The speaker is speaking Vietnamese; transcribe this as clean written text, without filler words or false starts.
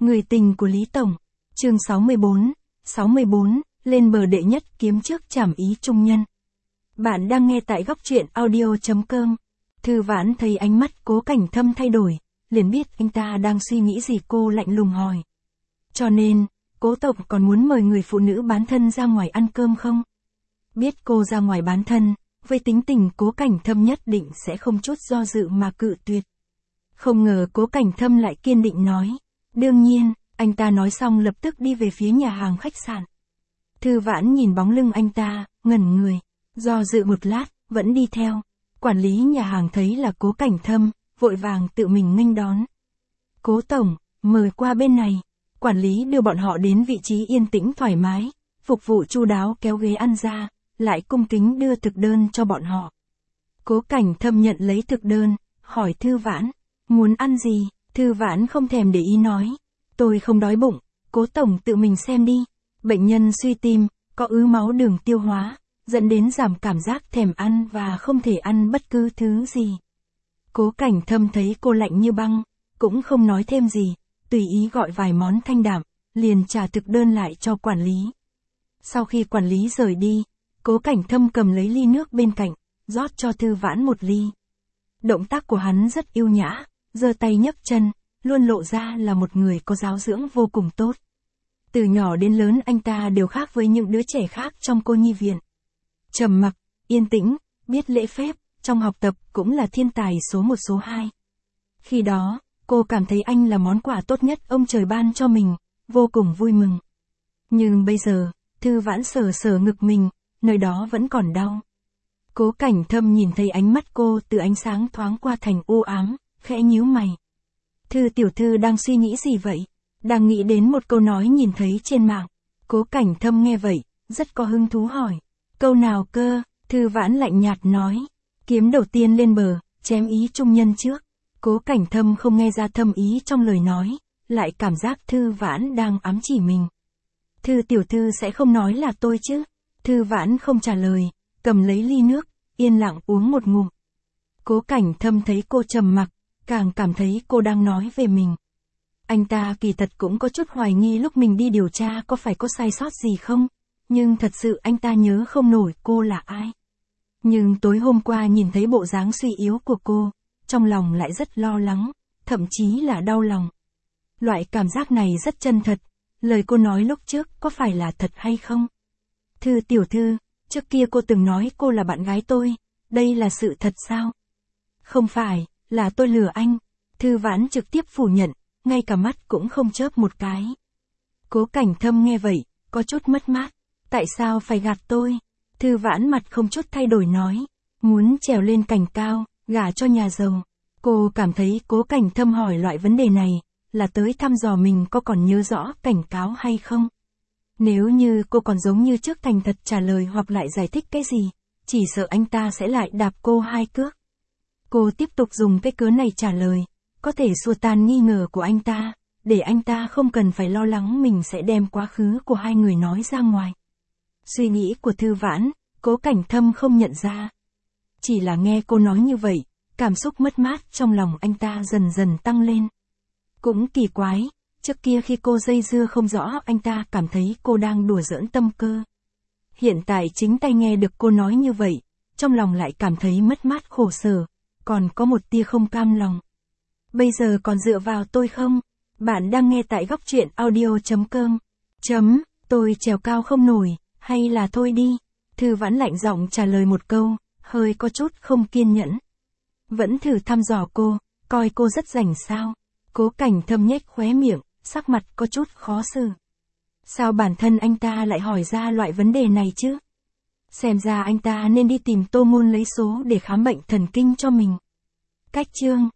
Người tình của Lý Tổng. Chương 64, lên bờ đệ nhất kiếm trước trảm ý trung nhân. Bạn đang nghe tại góc truyện audio.com. Thư Vãn thấy ánh mắt Cố Cảnh Thâm thay đổi, liền biết anh ta đang suy nghĩ gì. Cô lạnh lùng hỏi. Cho nên, Cố Tổng còn muốn mời người phụ nữ bán thân ra ngoài ăn cơm không? Biết cô ra ngoài bán thân, với tính tình Cố Cảnh Thâm nhất định sẽ không chút do dự mà cự tuyệt. Không ngờ Cố Cảnh Thâm lại kiên định nói. Đương nhiên, anh ta nói xong lập tức đi về phía nhà hàng khách sạn. Thư Vãn nhìn bóng lưng anh ta, ngẩn người, do dự một lát, vẫn đi theo. Quản lý nhà hàng thấy là Cố Cảnh Thâm, vội vàng tự mình nghênh đón. Cố Tổng, mời qua bên này. Quản lý đưa bọn họ đến vị trí yên tĩnh thoải mái, phục vụ chu đáo kéo ghế ăn ra, lại cung kính đưa thực đơn cho bọn họ. Cố Cảnh Thâm nhận lấy thực đơn, hỏi Thư Vãn, muốn ăn gì? Thư Vãn không thèm để ý nói, tôi không đói bụng, Cố Tổng tự mình xem đi. Bệnh nhân suy tim, có ứ máu đường tiêu hóa, dẫn đến giảm cảm giác thèm ăn và không thể ăn bất cứ thứ gì. Cố Cảnh Thâm thấy cô lạnh như băng, cũng không nói thêm gì, tùy ý gọi vài món thanh đạm, liền trả thực đơn lại cho quản lý. Sau khi quản lý rời đi, Cố Cảnh Thâm cầm lấy ly nước bên cạnh, rót cho Thư Vãn một ly. Động tác của hắn rất yêu nhã, giơ tay nhấc chân, luôn lộ ra là một người có giáo dưỡng vô cùng tốt. Từ nhỏ đến lớn anh ta đều khác với những đứa trẻ khác trong cô nhi viện. Trầm mặc, yên tĩnh, biết lễ phép, trong học tập cũng là thiên tài số 1 số 2. Khi đó, cô cảm thấy anh là món quà tốt nhất ông trời ban cho mình, vô cùng vui mừng. Nhưng bây giờ, Thư Vãn sờ sờ ngực mình, nơi đó vẫn còn đau. Cố Cảnh Thâm nhìn thấy ánh mắt cô từ ánh sáng thoáng qua thành u ám, khẽ nhíu mày. Thư tiểu thư đang suy nghĩ gì vậy? Đang nghĩ đến một câu nói nhìn thấy trên mạng. Cố Cảnh Thâm nghe vậy, rất có hứng thú hỏi. Câu nào cơ? Thư Vãn lạnh nhạt nói. Kiếm đầu tiên lên bờ, chém ý trung nhân trước. Cố Cảnh Thâm không nghe ra thâm ý trong lời nói, lại cảm giác Thư Vãn đang ám chỉ mình. Thư tiểu thư sẽ không nói là tôi chứ? Thư Vãn không trả lời, cầm lấy ly nước, yên lặng uống một ngụm. Cố Cảnh Thâm thấy cô trầm mặc, càng cảm thấy cô đang nói về mình. Anh ta kỳ thật cũng có chút hoài nghi lúc mình đi điều tra có phải có sai sót gì không, nhưng thật sự anh ta nhớ không nổi cô là ai. Nhưng tối hôm qua nhìn thấy bộ dáng suy yếu của cô, trong lòng lại rất lo lắng, thậm chí là đau lòng. Loại cảm giác này rất chân thật, lời cô nói lúc trước có phải là thật hay không? Thư tiểu thư, trước kia cô từng nói cô là bạn gái tôi, đây là sự thật sao? Không phải, là tôi lừa anh. Thư Vãn trực tiếp phủ nhận, ngay cả mắt cũng không chớp một cái. Cố Cảnh Thâm nghe vậy, có chút mất mát. Tại sao phải gạt tôi? Thư Vãn mặt không chút thay đổi nói, muốn trèo lên cành cao, gả cho nhà giàu. Cô cảm thấy Cố Cảnh Thâm hỏi loại vấn đề này, là tới thăm dò mình có còn nhớ rõ cảnh cáo hay không. Nếu như cô còn giống như trước thành thật trả lời hoặc lại giải thích cái gì, chỉ sợ anh ta sẽ lại đạp cô 2 cước. Cô tiếp tục dùng cái cớ này trả lời, có thể xua tan nghi ngờ của anh ta, để anh ta không cần phải lo lắng mình sẽ đem quá khứ của hai người nói ra ngoài. Suy nghĩ của Thư Vãn, Cố Cảnh Thâm không nhận ra. Chỉ là nghe cô nói như vậy, cảm xúc mất mát trong lòng anh ta dần dần tăng lên. Cũng kỳ quái, trước kia khi cô dây dưa không rõ anh ta cảm thấy cô đang đùa giỡn tâm cơ. Hiện tại chính tay nghe được cô nói như vậy, trong lòng lại cảm thấy mất mát khổ sở, còn có một tia không cam lòng. Bây giờ còn dựa vào tôi không? Bạn đang nghe tại góc truyện audio.com. Tôi trèo cao không nổi, hay là thôi đi? Thư Vãn lạnh giọng trả lời một câu, hơi có chút không kiên nhẫn. Vẫn thử thăm dò cô, coi cô rất rảnh sao? Cố Cảnh Thâm nhếch khóe miệng, sắc mặt có chút khó xử. Sao bản thân anh ta lại hỏi ra loại vấn đề này chứ? Xem ra anh ta nên đi tìm Tô Ngôn lấy số để khám bệnh thần kinh cho mình. Cách chương